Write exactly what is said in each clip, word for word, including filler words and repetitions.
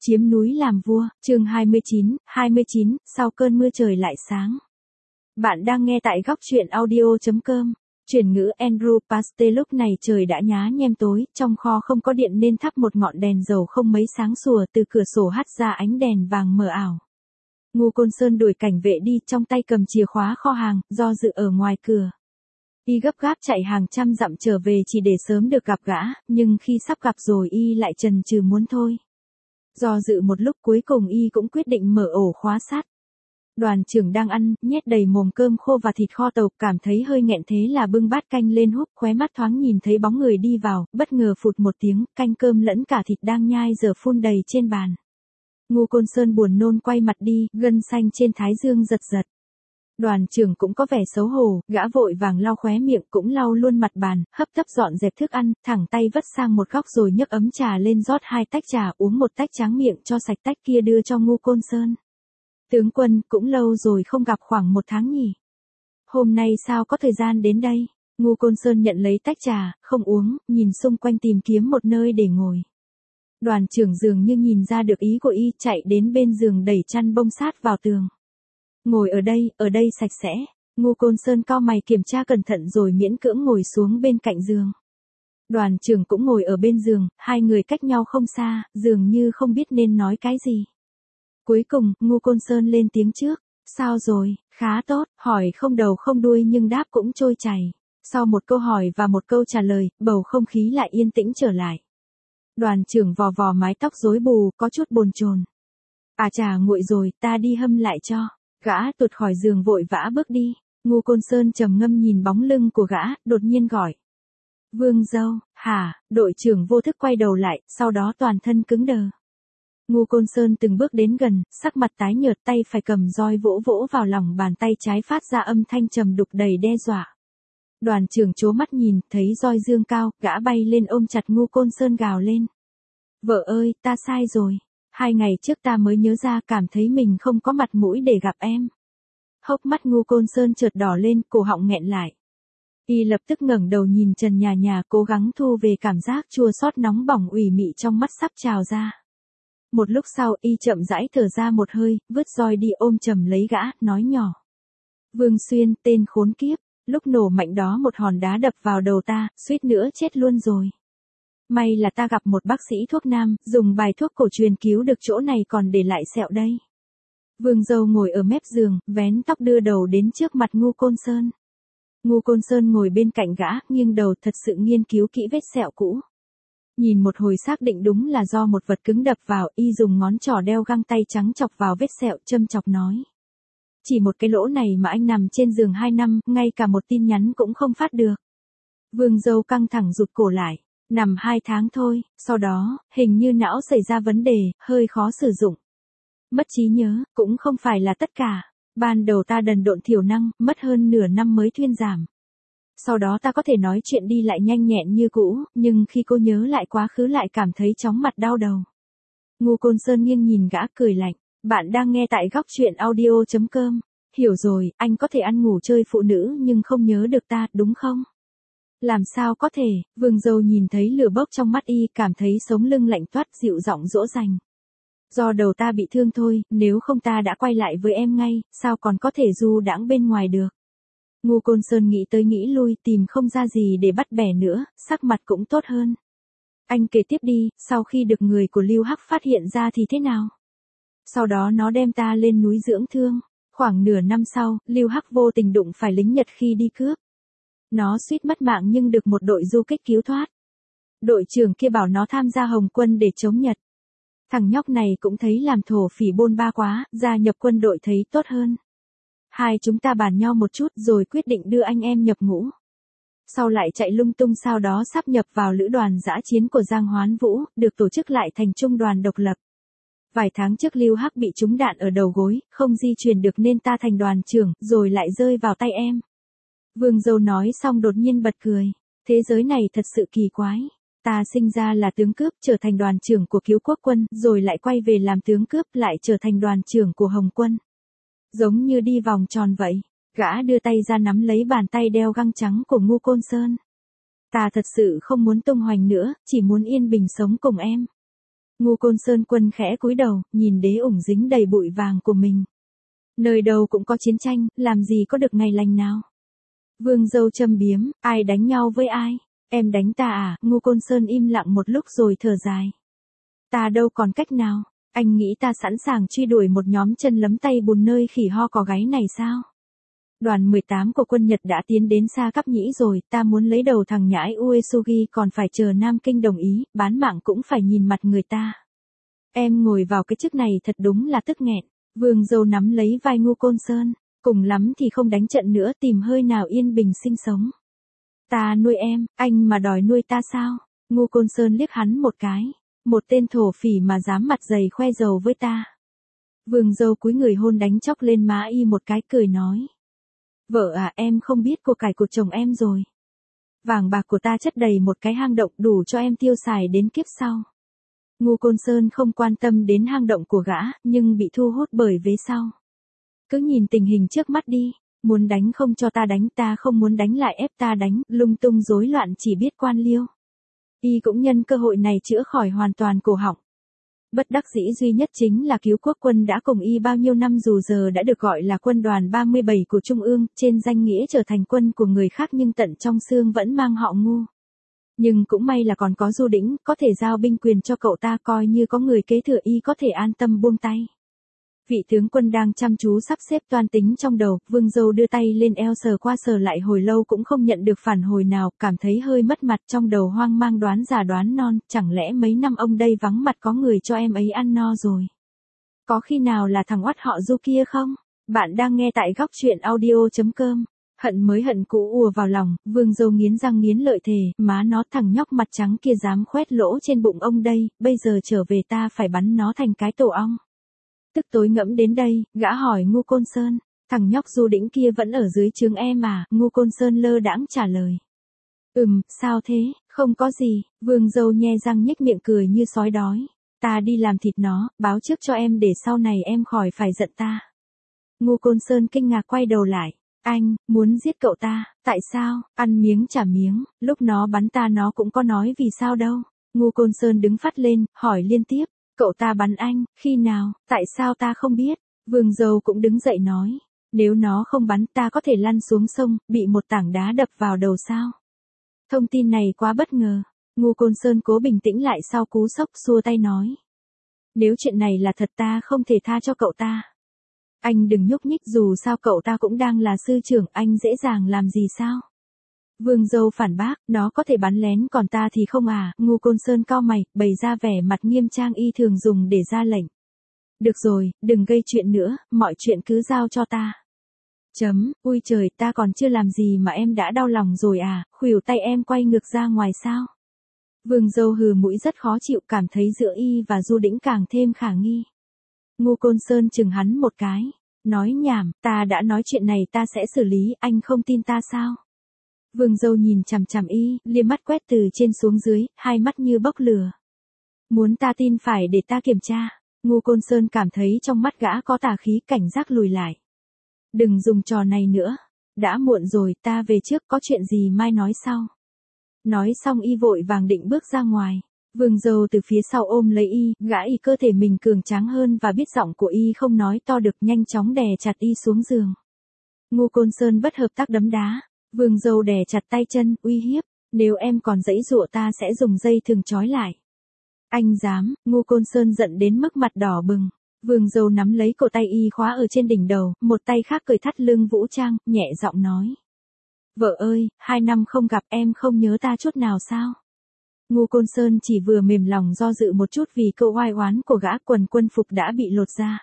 Chiếm núi làm vua, chương hai mươi chín, hai mươi chín, sau cơn mưa trời lại sáng. Bạn đang nghe tại góc truyện audio chấm com. Chuyển ngữ Andrew Paste. Lúc này trời đã nhá nhem tối, trong kho không có điện nên thắp một ngọn đèn dầu không mấy sáng sủa, từ cửa sổ hắt ra ánh đèn vàng mờ ảo. Ngô Côn Sơn đuổi cảnh vệ đi, trong tay cầm chìa khóa kho hàng, do dự ở ngoài cửa. Y gấp gáp chạy hàng trăm dặm trở về chỉ để sớm được gặp gã, nhưng khi sắp gặp rồi y lại chần chừ muốn thôi. Do dự một lúc cuối cùng y cũng quyết định mở ổ khóa sắt. Đoàn trưởng đang ăn, nhét đầy mồm cơm khô và thịt kho tàu, cảm thấy hơi nghẹn thế là bưng bát canh lên húp, khóe mắt thoáng nhìn thấy bóng người đi vào, bất ngờ phụt một tiếng, canh cơm lẫn cả thịt đang nhai giờ phun đầy trên bàn. Ngô Côn Sơn buồn nôn quay mặt đi, gân xanh trên thái dương giật giật. Đoàn trưởng cũng có vẻ xấu hổ, gã vội vàng lau khóe miệng, cũng lau luôn mặt bàn, hấp tấp dọn dẹp thức ăn, thẳng tay vất sang một góc rồi nhấc ấm trà lên rót hai tách trà, uống một tách tráng miệng cho sạch tách kia đưa cho Ngô Côn Sơn. Tướng quân, cũng lâu rồi không gặp, khoảng một tháng nhỉ. Hôm nay sao có thời gian đến đây? Ngô Côn Sơn nhận lấy tách trà, không uống, nhìn xung quanh tìm kiếm một nơi để ngồi. Đoàn trưởng dường như nhìn ra được ý của y, chạy đến bên giường đẩy chăn bông sát vào tường. Ngồi ở đây, ở đây sạch sẽ. Ngô Côn Sơn cau mày kiểm tra cẩn thận rồi miễn cưỡng ngồi xuống bên cạnh giường. Đoàn trưởng cũng ngồi ở bên giường, hai người cách nhau không xa, dường như không biết nên nói cái gì. Cuối cùng, Ngô Côn Sơn lên tiếng trước. Sao rồi? Khá tốt, hỏi không đầu không đuôi nhưng đáp cũng trôi chảy. Sau một câu hỏi và một câu trả lời, bầu không khí lại yên tĩnh trở lại. Đoàn trưởng vò vò mái tóc rối bù, có chút bồn chồn. À trà nguội rồi, ta đi hâm lại cho. Gã tuột khỏi giường vội vã bước đi. Ngô Côn Sơn trầm ngâm nhìn bóng lưng của gã, đột nhiên gọi. Vương dâu, hả? Đội trưởng vô thức quay đầu lại, sau đó toàn thân cứng đờ. Ngô Côn Sơn từng bước đến gần, sắc mặt tái nhợt, tay phải cầm roi vỗ vỗ vào lòng bàn tay trái phát ra âm thanh trầm đục đầy đe dọa. Đoàn trưởng trố mắt nhìn, thấy roi dương cao, gã bay lên ôm chặt Ngô Côn Sơn gào lên. Vợ ơi, ta sai rồi. Hai ngày trước ta mới nhớ ra, cảm thấy mình không có mặt mũi để gặp em. Hốc mắt Ngô Côn Sơn chợt đỏ lên, cổ họng nghẹn lại. Y lập tức ngẩng đầu nhìn trần nhà nhà, cố gắng thu về cảm giác chua xót nóng bỏng ủy mị trong mắt sắp trào ra. Một lúc sau, y chậm rãi thở ra một hơi, vứt roi đi ôm chầm lấy gã, nói nhỏ. Vương Xuyên, tên khốn kiếp, lúc nổ mạnh đó một hòn đá đập vào đầu ta, suýt nữa chết luôn rồi. May là ta gặp một bác sĩ thuốc nam, dùng bài thuốc cổ truyền cứu được chỗ này còn để lại sẹo đây. Vương dâu ngồi ở mép giường, vén tóc đưa đầu đến trước mặt Ngô Côn Sơn. Ngô Côn Sơn ngồi bên cạnh gã, nghiêng đầu thật sự nghiên cứu kỹ vết sẹo cũ. Nhìn một hồi xác định đúng là do một vật cứng đập vào, y dùng ngón trỏ đeo găng tay trắng chọc vào vết sẹo, châm chọc nói. Chỉ một cái lỗ này mà anh nằm trên giường hai năm, ngay cả một tin nhắn cũng không phát được. Vương dâu căng thẳng rụt cổ lại. Nằm hai tháng thôi, sau đó, hình như não xảy ra vấn đề, hơi khó sử dụng. Mất trí nhớ, cũng không phải là tất cả. Ban đầu ta đần độn thiểu năng, mất hơn nửa năm mới thuyên giảm. Sau đó ta có thể nói chuyện đi lại nhanh nhẹn như cũ, nhưng khi cô nhớ lại quá khứ lại cảm thấy chóng mặt đau đầu. Ngô Côn Sơn nghiêng nhìn gã cười lạnh. Bạn đang nghe tại góc truyện audio chấm com. Hiểu rồi, anh có thể ăn ngủ chơi phụ nữ nhưng không nhớ được ta, đúng không? Làm sao có thể? Vương dâu nhìn thấy lửa bốc trong mắt y, cảm thấy sống lưng lạnh toát, dịu giọng dỗ dành. Do đầu ta bị thương thôi, nếu không ta đã quay lại với em ngay, sao còn có thể du đãng bên ngoài được. Ngô Côn Sơn nghĩ tới nghĩ lui, tìm không ra gì để bắt bẻ nữa, sắc mặt cũng tốt hơn. Anh kể tiếp đi, sau khi được người của Lưu Hắc phát hiện ra thì thế nào? Sau đó nó đem ta lên núi dưỡng thương. Khoảng nửa năm sau, Lưu Hắc vô tình đụng phải lính Nhật khi đi cướp. Nó suýt mất mạng nhưng được một đội du kích cứu thoát. Đội trưởng kia bảo nó tham gia Hồng quân để chống Nhật. Thằng nhóc này cũng thấy làm thổ phỉ bôn ba quá, gia nhập quân đội thấy tốt hơn. Hai chúng ta bàn nhau một chút rồi quyết định đưa anh em nhập ngũ. Sau lại chạy lung tung, sau đó sáp nhập vào lữ đoàn dã chiến của Giang Hoán Vũ, được tổ chức lại thành trung đoàn độc lập. Vài tháng trước Lưu Hắc bị trúng đạn ở đầu gối, không di chuyển được nên ta thành đoàn trưởng, rồi lại rơi vào tay em. Vương dâu nói xong đột nhiên bật cười. Thế giới này thật sự kỳ quái. Ta sinh ra là tướng cướp, trở thành đoàn trưởng của cứu quốc quân, rồi lại quay về làm tướng cướp, lại trở thành đoàn trưởng của Hồng quân. Giống như đi vòng tròn vậy. Gã đưa tay ra nắm lấy bàn tay đeo găng trắng của Ngô Côn Sơn. Ta thật sự không muốn tung hoành nữa, chỉ muốn yên bình sống cùng em. Ngu Côn Sơn Quân khẽ cúi đầu, nhìn đế ủng dính đầy bụi vàng của mình. Nơi đâu cũng có chiến tranh, làm gì có được ngày lành nào. Vương dâu châm biếm, ai đánh nhau với ai? Em đánh ta à? Ngu Côn Sơn im lặng một lúc rồi thở dài. Ta đâu còn cách nào, anh nghĩ ta sẵn sàng truy đuổi một nhóm chân lấm tay bùn nơi khỉ ho cò gáy này sao? Đoàn mười tám của quân Nhật đã tiến đến Sa Cáp Nhĩ rồi, ta muốn lấy đầu thằng nhãi Uesugi còn phải chờ Nam Kinh đồng ý, bán mạng cũng phải nhìn mặt người ta. Em ngồi vào cái chức này thật đúng là tức nghẹn. Vương dâu nắm lấy vai Ngu Côn Sơn, cùng lắm thì không đánh trận nữa, tìm hơi nào yên bình sinh sống. Ta nuôi em, anh mà đòi nuôi ta sao? Ngu Côn Sơn liếc hắn một cái, một tên thổ phỉ mà dám mặt dày khoe giàu với ta. Vương dâu cúi người hôn đánh chóc lên má y một cái, cười nói. Vợ à, em không biết của cải của chồng em rồi. Vàng bạc của ta chất đầy một cái hang động đủ cho em tiêu xài đến kiếp sau. Ngu Côn Sơn không quan tâm đến hang động của gã, nhưng bị thu hút bởi vế sau. Cứ nhìn tình hình trước mắt đi, muốn đánh không cho ta đánh, ta không muốn đánh lại ép ta đánh, lung tung rối loạn chỉ biết quan liêu. Y cũng nhân cơ hội này chữa khỏi hoàn toàn cổ họng. Bất đắc dĩ duy nhất chính là Cứu Quốc quân đã cùng y bao nhiêu năm, dù giờ đã được gọi là quân đoàn ba mươi bảy của Trung ương, trên danh nghĩa trở thành quân của người khác nhưng tận trong xương vẫn mang họ Ngu. Nhưng cũng may là còn có Du Đĩnh, có thể giao binh quyền cho cậu ta, coi như có người kế thừa y có thể an tâm buông tay. Vị tướng quân đang chăm chú sắp xếp toan tính trong đầu, Vương dâu đưa tay lên eo sờ qua sờ lại hồi lâu cũng không nhận được phản hồi nào, cảm thấy hơi mất mặt, trong đầu hoang mang đoán già đoán non, chẳng lẽ mấy năm ông đây vắng mặt có người cho em ấy ăn no rồi. Có khi nào là thằng oắt họ Du kia không? Bạn đang nghe tại góc truyện audio chấm com. Hận mới hận cũ ùa vào lòng, Vương dâu nghiến răng nghiến lợi thề, má nó, thằng nhóc mặt trắng kia dám khoét lỗ trên bụng ông đây, bây giờ trở về ta phải bắn nó thành cái tổ ong. Tức tối ngẫm đến đây, gã hỏi Ngu Côn Sơn, thằng nhóc Du Đĩnh kia vẫn ở dưới trướng em à? Ngu Côn Sơn lơ đãng trả lời. Ừm, sao thế? Không có gì. Vương dâu nhe răng nhếch miệng cười như sói đói. Ta đi làm thịt nó, báo trước cho em để sau này em khỏi phải giận ta. Ngu Côn Sơn kinh ngạc quay đầu lại. Anh, muốn giết cậu ta, tại sao? Ăn miếng trả miếng, lúc nó bắn ta nó cũng có nói vì sao đâu. Ngu Côn Sơn đứng phát lên, hỏi liên tiếp. Cậu ta bắn anh, khi nào, tại sao ta không biết? Vương dâu cũng đứng dậy nói. Nếu nó không bắn ta có thể lăn xuống sông, bị một tảng đá đập vào đầu sao? Thông tin này quá bất ngờ. Ngu Côn Sơn cố bình tĩnh lại sau cú sốc, xua tay nói. Nếu chuyện này là thật ta không thể tha cho cậu ta. Anh đừng nhúc nhích, dù sao cậu ta cũng đang là sư trưởng, anh dễ dàng làm gì sao? Vương dâu phản bác, nó có thể bắn lén còn ta thì không à? Ngu Côn Sơn cau mày, bày ra vẻ mặt nghiêm trang y thường dùng để ra lệnh. Được rồi, đừng gây chuyện nữa, mọi chuyện cứ giao cho ta. Chấm, ui trời, ta còn chưa làm gì mà em đã đau lòng rồi à? Khuỷu tay em quay ngược ra ngoài sao? Vương dâu hừ mũi rất khó chịu, cảm thấy giữa y và Du Đĩnh càng thêm khả nghi. Ngu Côn Sơn chừng hắn một cái, nói nhảm, ta đã nói chuyện này ta sẽ xử lý, anh không tin ta sao? Vương dâu nhìn chằm chằm y, liếc mắt quét từ trên xuống dưới, hai mắt như bốc lửa. Muốn ta tin phải để ta kiểm tra. Ngu Côn Sơn cảm thấy trong mắt gã có tà khí, cảnh giác lùi lại. Đừng dùng trò này nữa. Đã muộn rồi, ta về trước, có chuyện gì mai nói sau. Nói xong y vội vàng định bước ra ngoài. Vương dâu từ phía sau ôm lấy y, gã y cơ thể mình cường tráng hơn và biết giọng của y không nói to được, nhanh chóng đè chặt y xuống giường. Ngu Côn Sơn bất hợp tác đấm đá. Vương dâu đè chặt tay chân, uy hiếp, nếu em còn giãy giụa ta sẽ dùng dây thừng trói lại. Anh dám? Ngu Côn Sơn giận đến mức mặt đỏ bừng. Vương dâu nắm lấy cổ tay y khóa ở trên đỉnh đầu, một tay khác cởi thắt lưng vũ trang, nhẹ giọng nói. Vợ ơi, hai năm không gặp em không nhớ ta chút nào sao? Ngu Côn Sơn chỉ vừa mềm lòng do dự một chút vì câu oai oán của gã, quần quân phục đã bị lột ra.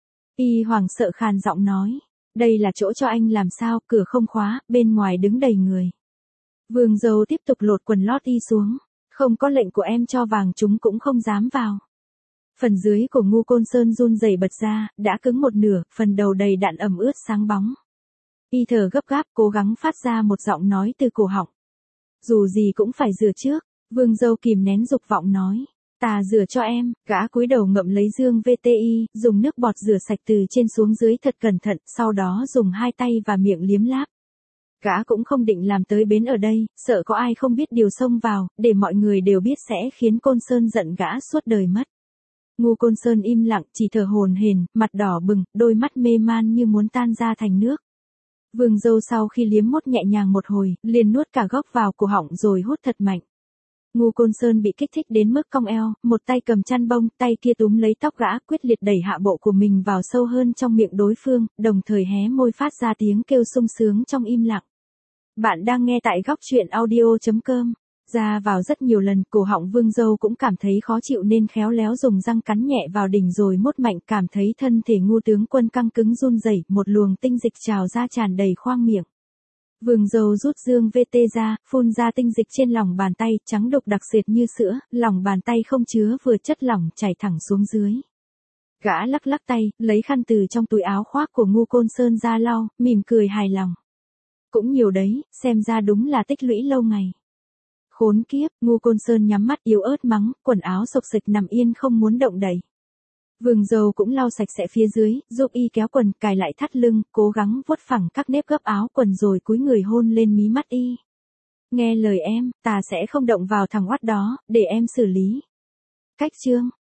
Y hoảng sợ khàn giọng nói. Đây là chỗ cho anh làm sao, cửa không khóa, bên ngoài đứng đầy người. Vương dâu tiếp tục lột quần lót y xuống. Không có lệnh của em cho vàng chúng cũng không dám vào. Phần dưới của Ngu Côn Sơn run rẩy bật ra, đã cứng một nửa, phần đầu đầy đạn ẩm ướt sáng bóng. Y thở gấp gáp, cố gắng phát ra một giọng nói từ cổ họng. Dù gì cũng phải rửa trước. Vương dâu kìm nén dục vọng nói. Ta rửa cho em. Gã cúi đầu ngậm lấy dương vê tê i, dùng nước bọt rửa sạch từ trên xuống dưới thật cẩn thận, sau đó dùng hai tay và miệng liếm láp. Gã cũng không định làm tới bến ở đây, sợ có ai không biết điều xông vào, để mọi người đều biết sẽ khiến Côn Sơn giận gã suốt đời mất. Ngu Côn Sơn im lặng, chỉ thở hổn hển, mặt đỏ bừng, đôi mắt mê man như muốn tan ra thành nước. Vương Dâu sau khi liếm mốt nhẹ nhàng một hồi, liền nuốt cả gốc vào cổ họng rồi hút thật mạnh. Ngu Côn Sơn bị kích thích đến mức cong eo, một tay cầm chăn bông, tay kia túm lấy tóc gã, quyết liệt đẩy hạ bộ của mình vào sâu hơn trong miệng đối phương, đồng thời hé môi phát ra tiếng kêu sung sướng trong im lặng. Bạn đang nghe tại góc truyện audio chấm com. Ra vào rất nhiều lần, cổ họng Vương Dâu cũng cảm thấy khó chịu nên khéo léo dùng răng cắn nhẹ vào đỉnh rồi mốt mạnh, cảm thấy thân thể Ngu tướng quân căng cứng run rẩy, một luồng tinh dịch trào ra tràn đầy khoang miệng. Vương Dâu rút dương vê tê ra, phun ra tinh dịch trên lòng bàn tay, trắng đục đặc sệt như sữa, lòng bàn tay không chứa vừa chất lỏng chảy thẳng xuống dưới. Gã lắc lắc tay, lấy khăn từ trong túi áo khoác của Ngu Côn Sơn ra lau, mỉm cười hài lòng. Cũng nhiều đấy, xem ra đúng là tích lũy lâu ngày. Khốn kiếp, Ngu Côn Sơn nhắm mắt yếu ớt mắng, quần áo xộc xịch nằm yên không muốn động đậy. Vương Dâu cũng lau sạch sẽ phía dưới, giúp y kéo quần, cài lại thắt lưng, cố gắng vuốt phẳng các nếp gấp áo quần rồi cúi người hôn lên mí mắt y. Nghe lời em, ta sẽ không động vào thằng oát đó, để em xử lý. Cách chương.